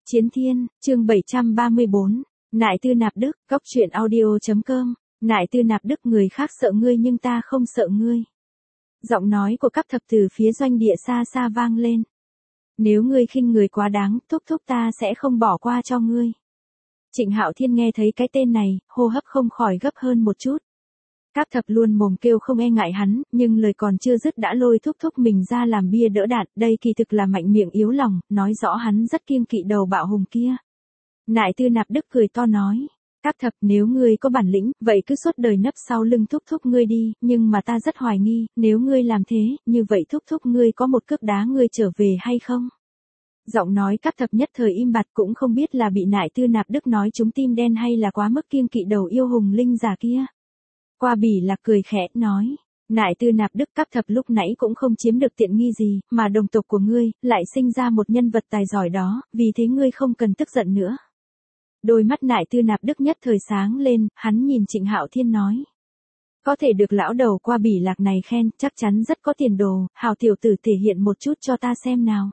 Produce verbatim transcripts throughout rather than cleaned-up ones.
Chiến Thiên, chương bảy trăm ba mươi bốn, Nại Tư Nạp Đức, Cốc truyện audio.com, Nại Tư Nạp Đức người khác sợ ngươi nhưng ta không sợ ngươi. Giọng nói của các thập tử phía doanh địa xa xa vang lên. Nếu ngươi khinh người quá đáng, thúc thúc ta sẽ không bỏ qua cho ngươi. Trịnh Hạo Thiên nghe thấy cái tên này, hô hấp không khỏi gấp hơn một chút. Các thập luôn mồm kêu không e ngại hắn, nhưng lời còn chưa dứt đã lôi thúc thúc mình ra làm bia đỡ đạn, đây kỳ thực là mạnh miệng yếu lòng, nói rõ hắn rất kiêng kỵ đầu bạo hùng kia. Nại Tư Nạp Đức cười to nói, các thập nếu ngươi có bản lĩnh, vậy cứ suốt đời nấp sau lưng thúc thúc ngươi đi, nhưng mà ta rất hoài nghi, nếu ngươi làm thế, như vậy thúc thúc ngươi có một cước đá ngươi trở về hay không? Giọng nói các thập nhất thời im bặt cũng không biết là bị Nại Tư Nạp Đức nói trúng tim đen hay là quá mức kiêng kỵ đầu yêu hùng linh giả kia. Qua Bỉ Lạc cười khẽ, nói, Nại Tư Nạp Đức các thập lúc nãy cũng không chiếm được tiện nghi gì, mà đồng tộc của ngươi, lại sinh ra một nhân vật tài giỏi đó, vì thế ngươi không cần tức giận nữa. Đôi mắt Nại Tư Nạp Đức nhất thời sáng lên, hắn nhìn Trịnh Hạo Thiên nói. Có thể được lão đầu Qua Bỉ Lạc này khen, chắc chắn rất có tiền đồ, hào tiểu tử thể hiện một chút cho ta xem nào.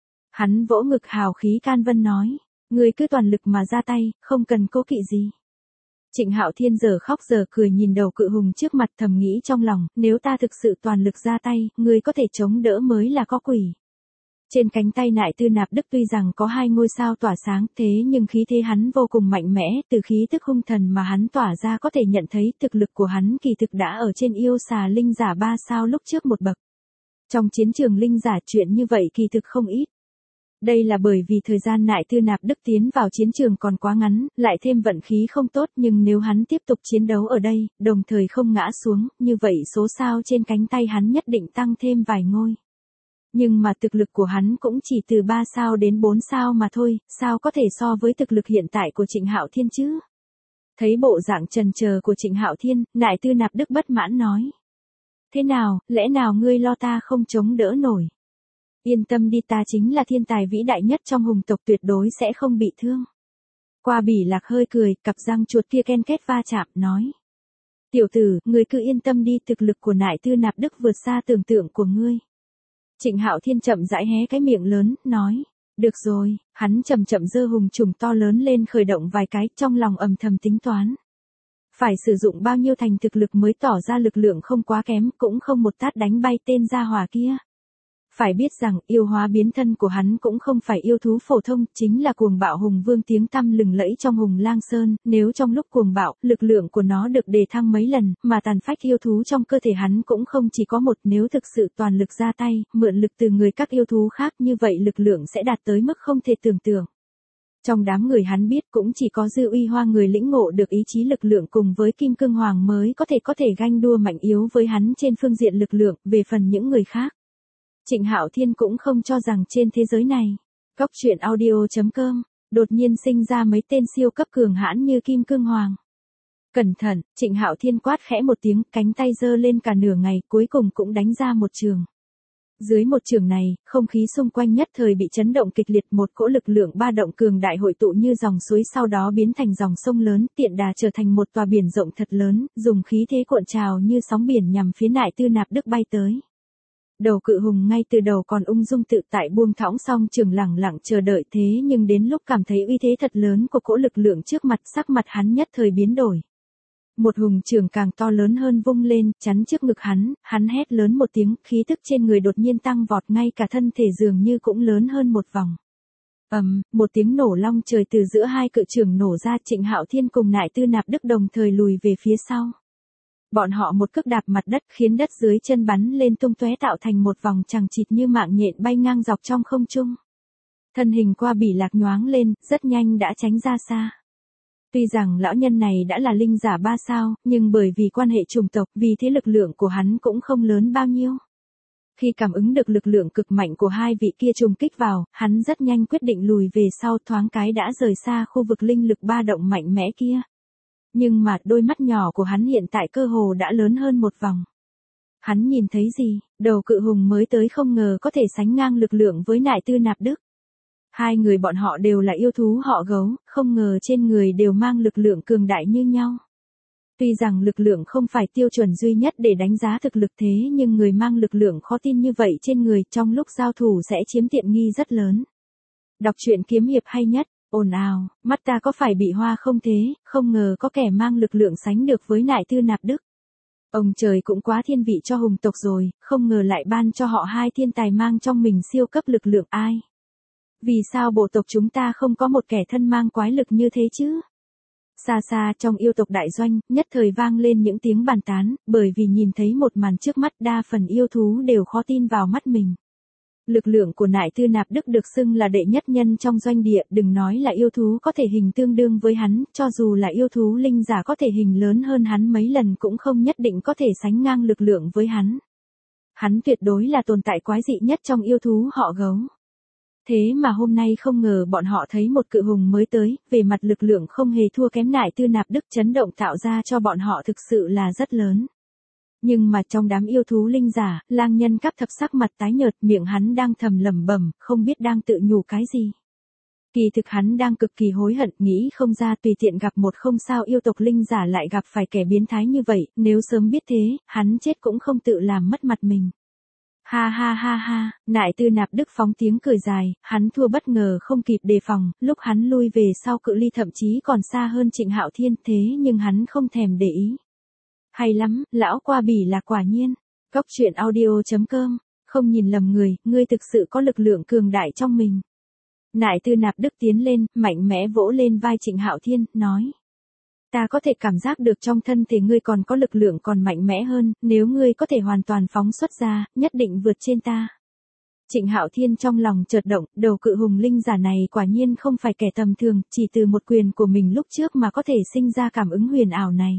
Hắn vỗ ngực hào khí can vân nói, ngươi cứ toàn lực mà ra tay, không cần cố kỵ gì. Trịnh Hạo Thiên giờ khóc giờ cười nhìn đầu cự hùng trước mặt thầm nghĩ trong lòng, nếu ta thực sự toàn lực ra tay, ngươi có thể chống đỡ mới là có quỷ. Trên cánh tay Nại Tư Nạp Đức tuy rằng có hai ngôi sao tỏa sáng thế nhưng khí thế hắn vô cùng mạnh mẽ, từ khí tức hung thần mà hắn tỏa ra có thể nhận thấy thực lực của hắn kỳ thực đã ở trên yêu xà linh giả ba sao lúc trước một bậc. Trong chiến trường linh giả chuyện như vậy kỳ thực không ít. Đây là bởi vì thời gian Nại Tư Nạp Đức tiến vào chiến trường còn quá ngắn, lại thêm vận khí không tốt nhưng nếu hắn tiếp tục chiến đấu ở đây, đồng thời không ngã xuống, như vậy số sao trên cánh tay hắn nhất định tăng thêm vài ngôi. Nhưng mà thực lực của hắn cũng chỉ từ ba sao đến bốn sao mà thôi, sao có thể so với thực lực hiện tại của Trịnh Hạo Thiên chứ? Thấy bộ dạng chần chờ của Trịnh Hạo Thiên, Nại Tư Nạp Đức bất mãn nói. Thế nào, lẽ nào ngươi lo ta không chống đỡ nổi? Yên tâm đi, ta chính là thiên tài vĩ đại nhất trong hùng tộc, tuyệt đối sẽ không bị thương. Qua Bỉ Lạc hơi cười, cặp răng chuột kia ken két va chạm, nói. Tiểu tử, ngươi cứ yên tâm đi, thực lực của Nại Tư Nạp Đức vượt xa tưởng tượng của ngươi. Trịnh Hạo Thiên chậm rãi hé cái miệng lớn, nói. Được rồi, hắn chậm chậm giơ hùng trùng to lớn lên khởi động vài cái, trong lòng ầm thầm tính toán. Phải sử dụng bao nhiêu thành thực lực mới tỏ ra lực lượng không quá kém, cũng không một tát đánh bay tên gia hỏa kia. Phải biết rằng, yêu hóa biến thân của hắn cũng không phải yêu thú phổ thông, chính là cuồng bạo hùng vương tiếng tăm lừng lẫy trong Hùng Lang Sơn, nếu trong lúc cuồng bạo, lực lượng của nó được đề thăng mấy lần, mà tàn phách yêu thú trong cơ thể hắn cũng không chỉ có một, nếu thực sự toàn lực ra tay, mượn lực từ người các yêu thú khác như vậy lực lượng sẽ đạt tới mức không thể tưởng tượng. Trong đám người hắn biết cũng chỉ có Dư Uy Hoa người lĩnh ngộ được ý chí lực lượng cùng với Kim Cương Hoàng mới có thể có thể ganh đua mạnh yếu với hắn trên phương diện lực lượng, về phần những người khác. Trịnh Hạo Thiên cũng không cho rằng trên thế giới này, Cốc truyện audio.com, đột nhiên sinh ra mấy tên siêu cấp cường hãn như Kim Cương Hoàng. Cẩn thận, Trịnh Hạo Thiên quát khẽ một tiếng, cánh tay giơ lên cả nửa ngày, cuối cùng cũng đánh ra một trường. Dưới một trường này, không khí xung quanh nhất thời bị chấn động kịch liệt, một cỗ lực lượng ba động cường đại hội tụ như dòng suối sau đó biến thành dòng sông lớn, tiện đà trở thành một tòa biển rộng thật lớn, dùng khí thế cuộn trào như sóng biển nhằm phía Nại Tư Nạp Đức bay tới. Đầu cự hùng ngay từ đầu còn ung dung tự tại buông thõng song trường lẳng lặng chờ đợi, thế nhưng đến lúc cảm thấy uy thế thật lớn của cỗ lực lượng trước mặt, sắc mặt hắn nhất thời biến đổi. Một hùng trường càng to lớn hơn vung lên, chắn trước ngực hắn, hắn hét lớn một tiếng, khí tức trên người đột nhiên tăng vọt, ngay cả thân thể dường như cũng lớn hơn một vòng. Ầm, um, một tiếng nổ long trời từ giữa hai cự trường nổ ra, Trịnh Hạo Thiên cùng Nại Tư Nạp Đức đồng thời lùi về phía sau. Bọn họ một cước đạp mặt đất khiến đất dưới chân bắn lên tung tóe tạo thành một vòng chằng chịt như mạng nhện bay ngang dọc trong không trung. Thân hình Qua Bỉ Lạc nhoáng lên, rất nhanh đã tránh ra xa. Tuy rằng lão nhân này đã là linh giả ba sao, nhưng bởi vì quan hệ chủng tộc, vì thế lực lượng của hắn cũng không lớn bao nhiêu. Khi cảm ứng được lực lượng cực mạnh của hai vị kia trùng kích vào, hắn rất nhanh quyết định lùi về sau, thoáng cái đã rời xa khu vực linh lực ba động mạnh mẽ kia. Nhưng mà đôi mắt nhỏ của hắn hiện tại cơ hồ đã lớn hơn một vòng. Hắn nhìn thấy gì? Đầu cự hùng mới tới không ngờ có thể sánh ngang lực lượng với Nại Tư Nạp Đức. Hai người bọn họ đều là yêu thú họ gấu, không ngờ trên người đều mang lực lượng cường đại như nhau. Tuy rằng lực lượng không phải tiêu chuẩn duy nhất để đánh giá thực lực thế nhưng người mang lực lượng khó tin như vậy trên người trong lúc giao thủ sẽ chiếm tiện nghi rất lớn. Đọc truyện kiếm hiệp hay nhất, ồn ào, mắt ta có phải bị hoa không thế, không ngờ có kẻ mang lực lượng sánh được với Nại Tư Nạp Đức. Ông trời cũng quá thiên vị cho hùng tộc rồi, không ngờ lại ban cho họ hai thiên tài mang trong mình siêu cấp lực lượng ai. Vì sao bộ tộc chúng ta không có một kẻ thân mang quái lực như thế chứ? Xa xa trong yêu tộc đại doanh, nhất thời vang lên những tiếng bàn tán, bởi vì nhìn thấy một màn trước mắt đa phần yêu thú đều khó tin vào mắt mình. Lực lượng của Nại Tư Nạp Đức được xưng là đệ nhất nhân trong doanh địa, đừng nói là yêu thú có thể hình tương đương với hắn, cho dù là yêu thú linh giả có thể hình lớn hơn hắn mấy lần cũng không nhất định có thể sánh ngang lực lượng với hắn. Hắn tuyệt đối là tồn tại quái dị nhất trong yêu thú họ Gấu. Thế mà hôm nay không ngờ bọn họ thấy một cự hùng mới tới, về mặt lực lượng không hề thua kém Nại Tư Nạp Đức, chấn động tạo ra cho bọn họ thực sự là rất lớn. Nhưng mà trong đám yêu thú linh giả, lang nhân Cáp Thập sắc mặt tái nhợt, miệng hắn đang thầm lẩm bẩm, không biết đang tự nhủ cái gì. Kỳ thực hắn đang cực kỳ hối hận, nghĩ không ra tùy tiện gặp một không sao yêu tộc linh giả lại gặp phải kẻ biến thái như vậy, nếu sớm biết thế, hắn chết cũng không tự làm mất mặt mình. Ha ha ha ha, Nại Tư Nạp Đức phóng tiếng cười dài, hắn thua bất ngờ không kịp đề phòng, lúc hắn lui về sau cự ly thậm chí còn xa hơn Trịnh Hạo Thiên, thế nhưng hắn không thèm để ý. Hay lắm, lão Qua Bỉ là quả nhiên. Cốc truyện audio chấm com, không nhìn lầm người, ngươi thực sự có lực lượng cường đại trong mình. Nại Tư Nạp Đức tiến lên, mạnh mẽ vỗ lên vai Trịnh Hạo Thiên, nói. Ta có thể cảm giác được trong thân thể ngươi còn có lực lượng còn mạnh mẽ hơn, nếu ngươi có thể hoàn toàn phóng xuất ra, nhất định vượt trên ta. Trịnh Hạo Thiên trong lòng chợt động, đầu cự hùng linh giả này quả nhiên không phải kẻ tầm thường, chỉ từ một quyền của mình lúc trước mà có thể sinh ra cảm ứng huyền ảo này.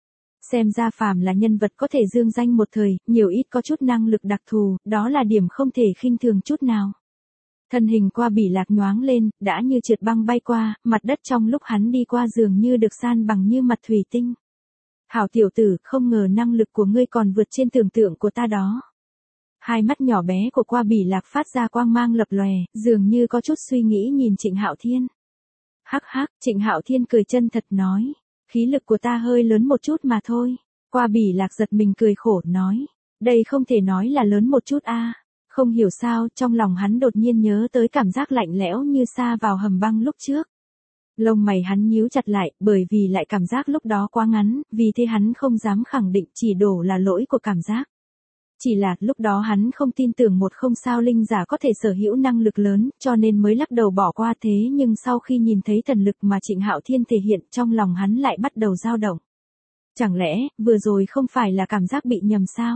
Xem ra phàm là nhân vật có thể dương danh một thời, nhiều ít có chút năng lực đặc thù, đó là điểm không thể khinh thường chút nào. Thân hình Qua Bỉ Lạc nhoáng lên, đã như trượt băng bay qua, mặt đất trong lúc hắn đi qua dường như được san bằng như mặt thủy tinh. Hảo tiểu tử, không ngờ năng lực của ngươi còn vượt trên tưởng tượng của ta đó. Hai mắt nhỏ bé của Qua Bỉ Lạc phát ra quang mang lập lòe, dường như có chút suy nghĩ nhìn Trịnh Hạo Thiên. Hắc hắc, Trịnh Hạo Thiên cười chân thật nói. Khí lực của ta hơi lớn một chút mà thôi. Qua Bỉ Lạc giật mình cười khổ, nói. Đây không thể nói là lớn một chút a. À. Không hiểu sao, trong lòng hắn đột nhiên nhớ tới cảm giác lạnh lẽo như sa vào hầm băng lúc trước. Lông mày hắn nhíu chặt lại, bởi vì lại cảm giác lúc đó quá ngắn, vì thế hắn không dám khẳng định chỉ đổ là lỗi của cảm giác. Chỉ là lúc đó hắn không tin tưởng một không sao linh giả có thể sở hữu năng lực lớn, cho nên mới lắc đầu bỏ qua, thế nhưng sau khi nhìn thấy thần lực mà Trịnh Hạo Thiên thể hiện, trong lòng hắn lại bắt đầu dao động. Chẳng lẽ, vừa rồi không phải là cảm giác bị nhầm sao?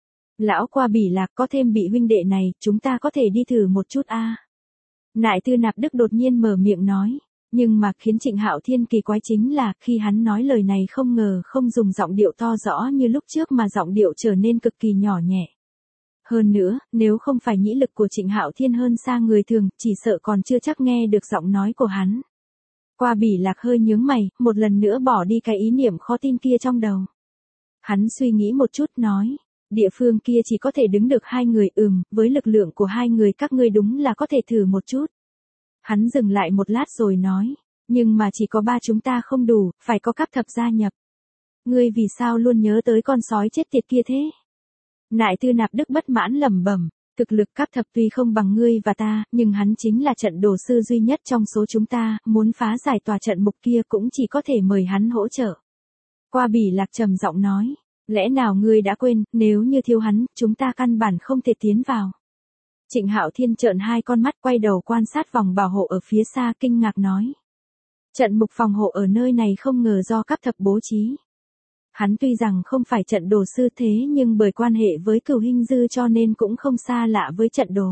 Lão Qua Bỉ Lạc, có thêm vị huynh đệ này, chúng ta có thể đi thử một chút a. À. Nại Tư Nạp Đức đột nhiên mở miệng nói, nhưng mà khiến Trịnh Hạo Thiên kỳ quái chính là, khi hắn nói lời này không ngờ không dùng giọng điệu to rõ như lúc trước mà giọng điệu trở nên cực kỳ nhỏ nhẹ. Hơn nữa, nếu không phải nhĩ lực của Trịnh Hạo Thiên hơn xa người thường, chỉ sợ còn chưa chắc nghe được giọng nói của hắn. Qua Bỉ Lạc hơi nhướng mày, một lần nữa bỏ đi cái ý niệm khó tin kia trong đầu. Hắn suy nghĩ một chút nói, địa phương kia chỉ có thể đứng được hai người, ừm, với lực lượng của hai người các ngươi đúng là có thể thử một chút. Hắn dừng lại một lát rồi nói, nhưng mà chỉ có ba chúng ta không đủ, phải có Cáp Thập gia nhập. Ngươi vì sao luôn nhớ tới con sói chết tiệt kia thế? Nại Tư Nạp Đức bất mãn lẩm bẩm, thực lực Cáp Thập tuy không bằng ngươi và ta, nhưng hắn chính là trận đồ sư duy nhất trong số chúng ta, muốn phá giải tòa trận mục kia cũng chỉ có thể mời hắn hỗ trợ. Qua Bỉ Lạc trầm giọng nói, lẽ nào ngươi đã quên, nếu như thiếu hắn, chúng ta căn bản không thể tiến vào. Trịnh Hạo Thiên trợn hai con mắt, quay đầu quan sát vòng bảo hộ ở phía xa, kinh ngạc nói. Trận mục phòng hộ ở nơi này không ngờ do Cáp Thập bố trí. Hắn tuy rằng không phải trận đồ sư thế nhưng bởi quan hệ với Cửu Hinh Dư cho nên cũng không xa lạ với trận đồ.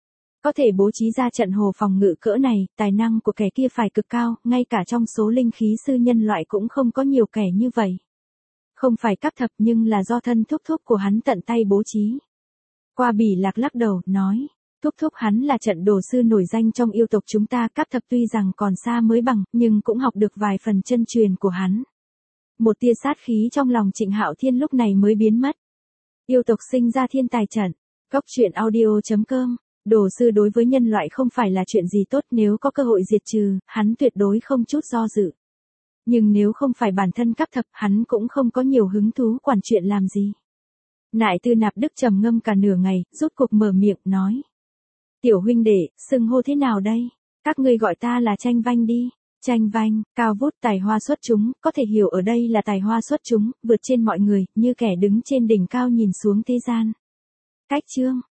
Có thể bố trí ra trận hồ phòng ngự cỡ này, tài năng của kẻ kia phải cực cao, ngay cả trong số linh khí sư nhân loại cũng không có nhiều kẻ như vậy. Không phải Cáp Thập nhưng là do thân thúc thúc của hắn tận tay bố trí. Qua Bỉ Lạc lắc đầu, nói, thúc thúc hắn là trận đồ sư nổi danh trong yêu tộc chúng ta, Cáp Thập tuy rằng còn xa mới bằng, nhưng cũng học được vài phần chân truyền của hắn. Một tia sát khí trong lòng Trịnh Hạo Thiên lúc này mới biến mất. Yêu tộc sinh ra thiên tài trận. Cốc truyện audio chấm com, đồ sư đối với nhân loại không phải là chuyện gì tốt, nếu có cơ hội diệt trừ, hắn tuyệt đối không chút do dự. Nhưng nếu không phải bản thân Cáp Thập, hắn cũng không có nhiều hứng thú quản chuyện làm gì. Nại Tư Nạp Đức trầm ngâm cả nửa ngày, rốt cuộc mở miệng nói. Tiểu huynh đệ, xưng hô thế nào đây? Các ngươi gọi ta là Tranh Vanh đi. Tranh Vanh, cao vút tài hoa xuất chúng, có thể hiểu ở đây là tài hoa xuất chúng, vượt trên mọi người, như kẻ đứng trên đỉnh cao nhìn xuống thế gian. Cách chương